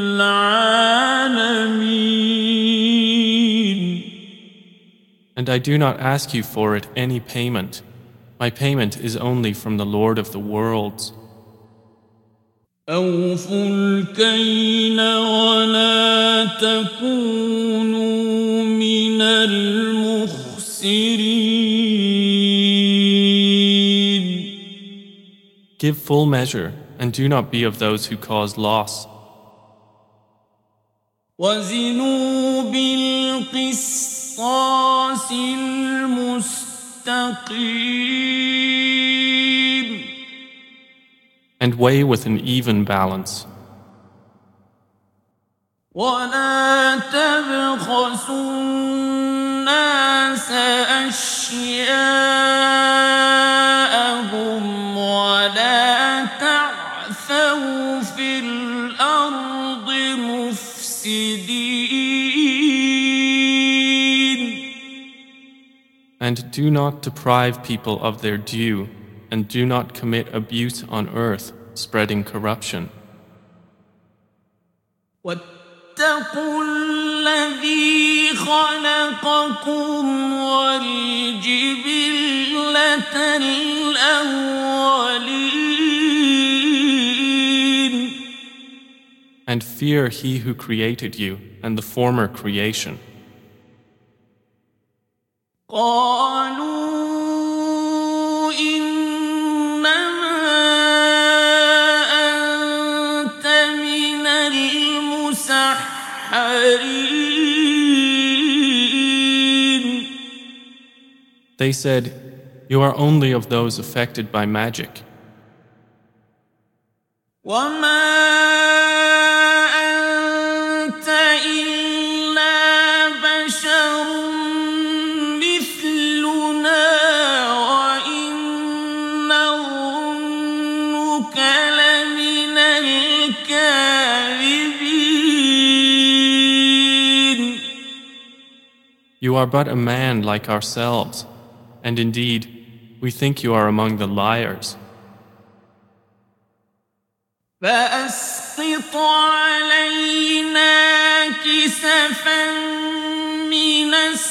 العالمين And I do not ask you for it any payment. My payment is only from the Lord of the worlds. أوفوا الكيل ولا تكونوا من المخسرين Give full measure and do not be of those who cause loss. وزنوا بالقسطاس المستقيم And weigh with an even balance. ولا تبخسوا الناس أشياءهم ولا تعثوا في الأرض مفسدين And do not deprive people of their due, and do not commit abuse on earth, spreading corruption. واتقوا الذي خلقكم والجبلة الأولين And fear He who created you and the former creation. قالوا إنما أنت من المسحرين They said, "You are only of those affected by magic." وما أنت إلا بشر مثلنا وإن نظنك لمن الكاذبين. You are but a man like ourselves, and indeed, we think you are among the liars. فأسقط علينا كسفا من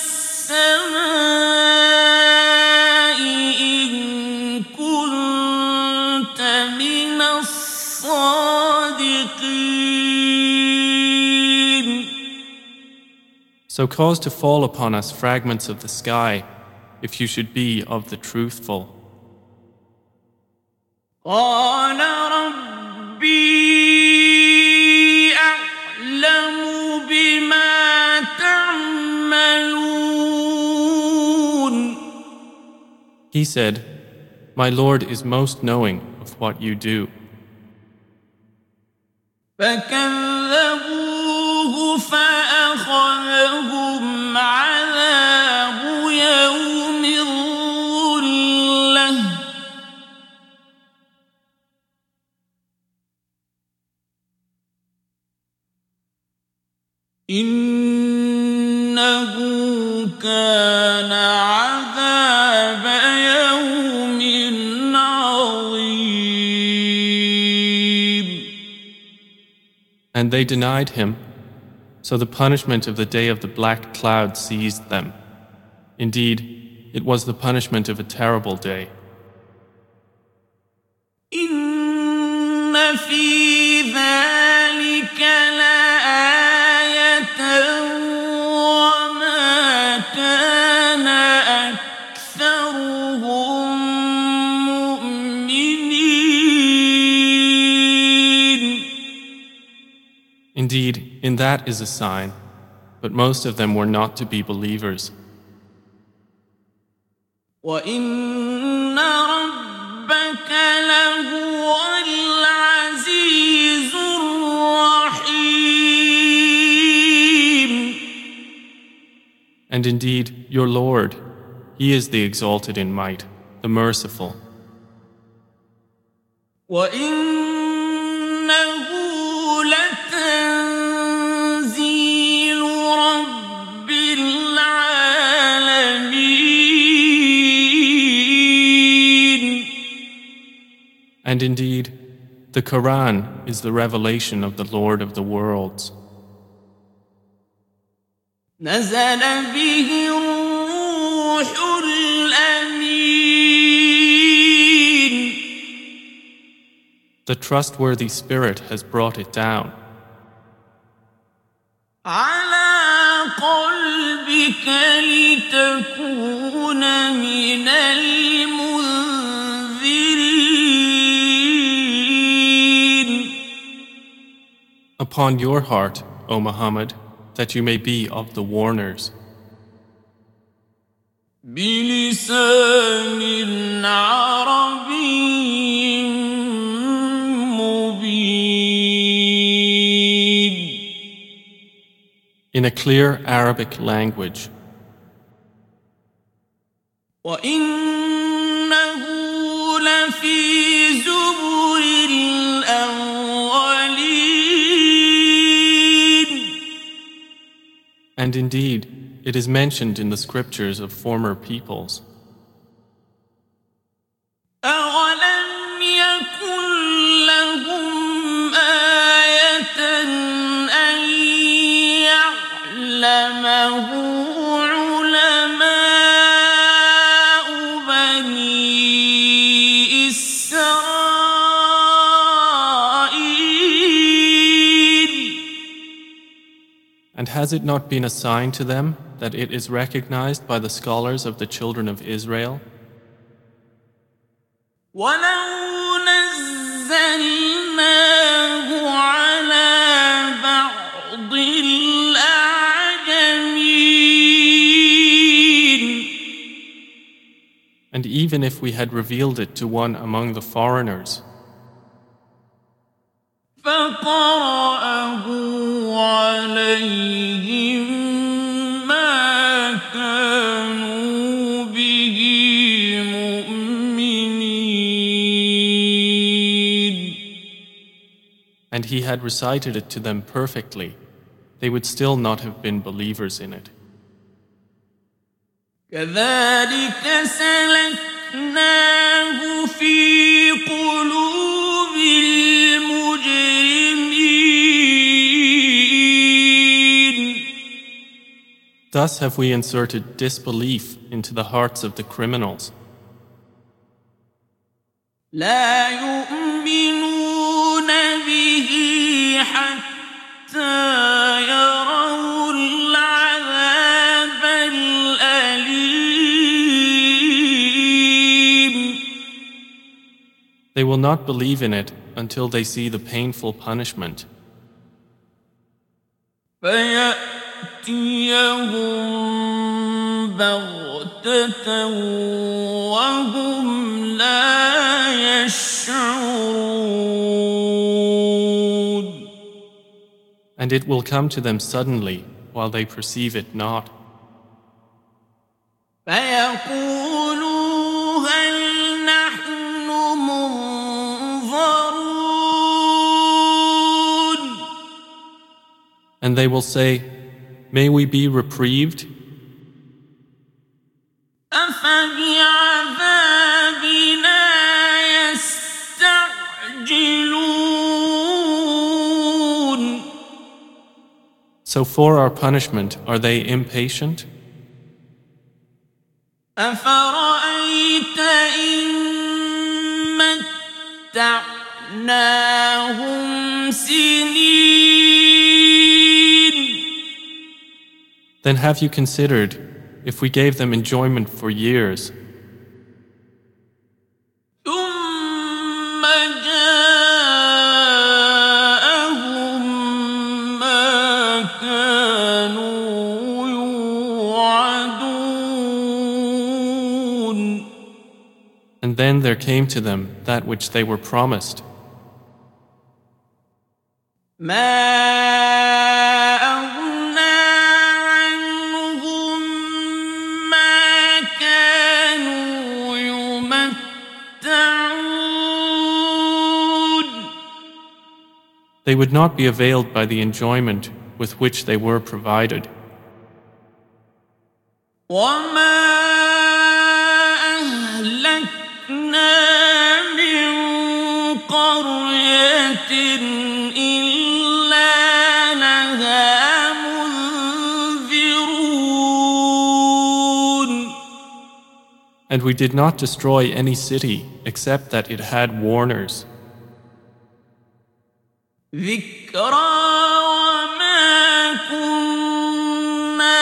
السماء إن كنت من الصادقين. So cause to fall upon us fragments of the sky, if you should be of the truthful. قال ربي أعلم بما تعملون. He said, My Lord is most knowing of what you do. فكذبوه فأخذهم عذاب يوم الظلة. إنه كان عذاب يوم عظيم. And they denied him, so the punishment of the day of the black cloud seized them. Indeed, it was the punishment of a terrible day. إن في ذلك لآية وما كان أكثرهم مؤمنين. Indeed, in that is a sign, but most of them were not to be believers. وإن ربك لهو العزيز الرحيم. And indeed, your Lord, He is the exalted in might, the merciful. وإنه لتنزيل رب العالمين. And indeed, the Quran is the revelation of the Lord of the worlds. نزل به الروح الأمين. The trustworthy Spirit has brought it down. على قلبك لتكون من المنذرين. Upon your heart, O Muhammad, that you may be of the warners. بلسان عربي مبين. In a clear Arabic language. وإنه لفي زبر الأولين. And indeed, it is mentioned in the scriptures of former peoples. أولم يكن لهم آية أن يعلمه علماء بني إسرائيل. And has it not been a sign to them that it is recognized by the scholars of the children of Israel? ولو نزلناه على بعض الأعجمين. And even if we had revealed it to one among the foreigners, فقرأه عليهم ما كانوا به مؤمنين. And he had recited it to them perfectly, they would still not have been believers in it. كذلك سلكناه في قلوب المجرمين. Thus have we inserted disbelief into the hearts of the criminals. لا يؤمنون به حتى يروا العذاب الأليم. They will not believe in it until they see the painful punishment. فيأتيهم بغتة وهم لا يشعرون. And it will come to them suddenly while they perceive it not. فيقولوا هل نحن منظرون. And they will say, may we be reprieved? أفبعذابنا يستعجلون. So for our punishment, are they impatient? أفرأيت إن متعناهم سنين. Then have you considered if we gave them enjoyment for years, ثم جاءهم ما كانوا يوعدون. and then there came to them that which they were promised? They would not be availed by the enjoyment with which they were provided. وما أهلكنا من قرية إلا لها منذرون. And we did not destroy any city except that it had warners. ذكرى وما كنا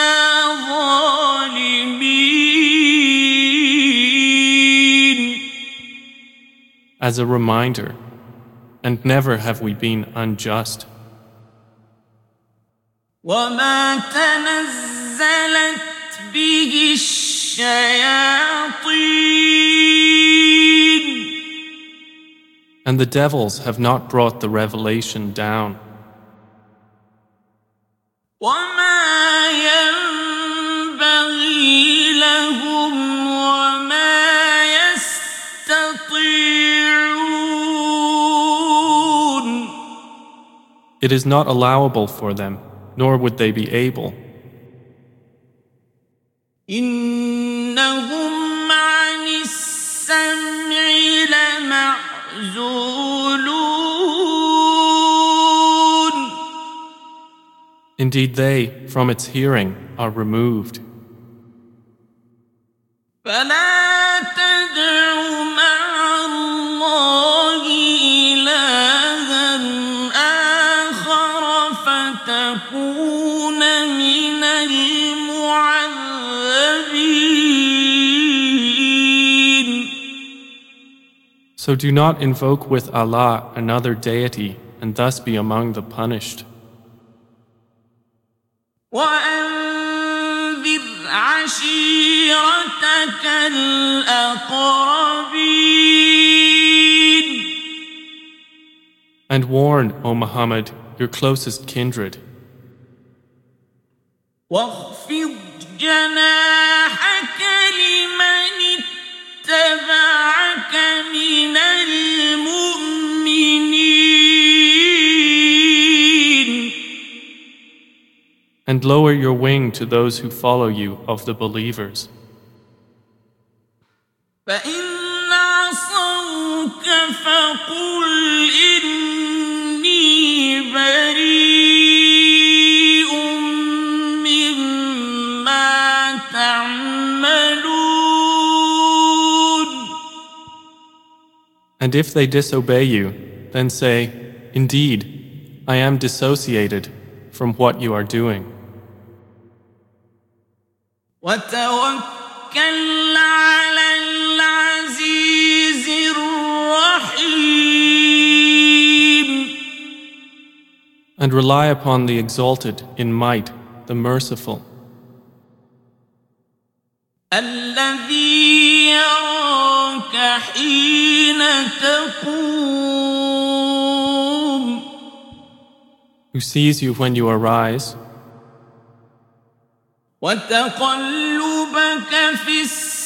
ظالمين. As a reminder, and never have we been unjust. وما تنزلت به الشياطين. And the devils have not brought the revelation down. وما ينبغي لهم وما يستطيعون. It is not allowable for them, nor would they be able. إنهم عن السمع لمعزولون. Indeed, they, from its hearing, are removed. فلا تدع مع الله إلها آخر فتكون من المعذبين. So do not invoke with Allah another deity and thus be among the punished. وأنذر عشيرتك الأقربين. And warn, O Muhammad, your closest kindred. واخفض جناحك لمن اتبعك من المؤمنين. And lower your wing to those who follow you of the believers. فإن عصوك فقل إني بريء مما تعملون. And if they disobey you, then say, Indeed, I am dissociated from what you are doing. وتوكل على العزيز الرحيم. And rely upon the exalted in might, the merciful, الذي يراك حين تقوم. who sees you when you arise, وتقلبك في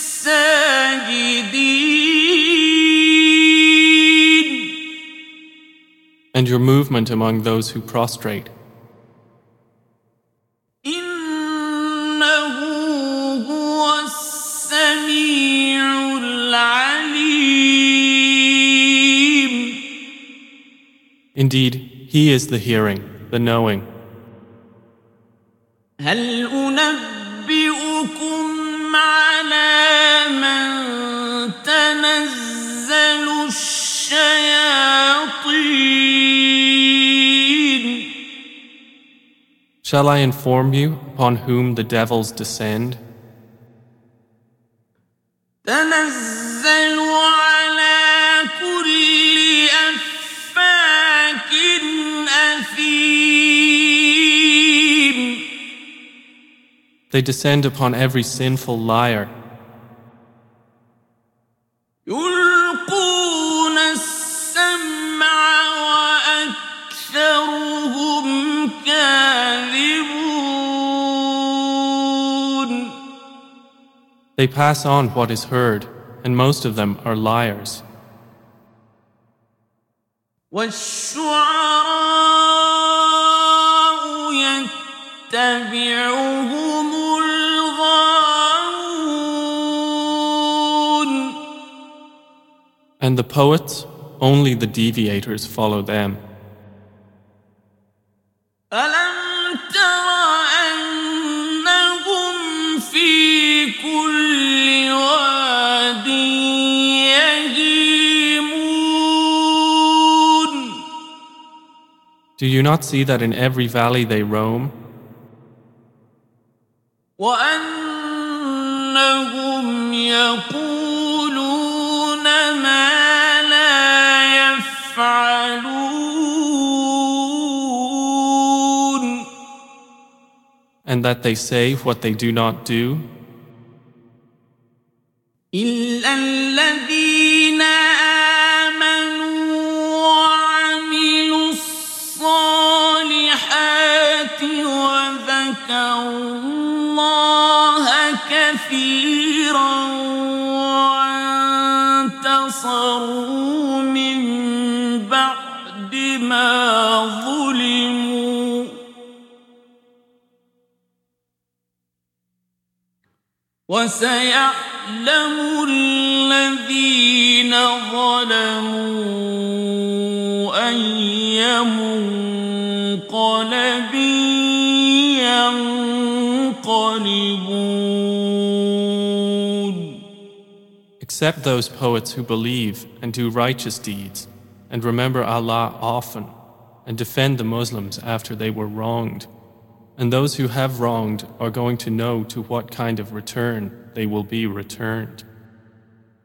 الساجدين. and your movement among those who prostrate. إنه هو السميع العليم. Indeed, He is the hearing, the knowing. هل أنبئكم على من تنزل الشياطين. Shall I inform you upon whom the devils descend? تنزل على كل أفاك أثيم. They descend upon every sinful liar. يلقون السمع وأكثرهم كاذبون. They pass on what is heard, and most of them are liars. والشعراء يتبعهم الغاوون. And the poets, only the deviators follow them. ألم تر أنهم في كل واد يهيمون. Do you not see that in every valley they roam? وأنهم يقولون ما لا يفعلون. And that they say what they do not do? إلا الذين آمنوا وعملوا الصالحات وذكروا الله كثيرا وانتصروا من بعد ما ظلموا. وسيعلم الذين ظلموا أي منقلب ينقلبون. Except those poets who believe and do righteous deeds, and remember Allah often, and defend the Muslims after they were wronged. And those who have wronged are going to know to what kind of return they will be returned.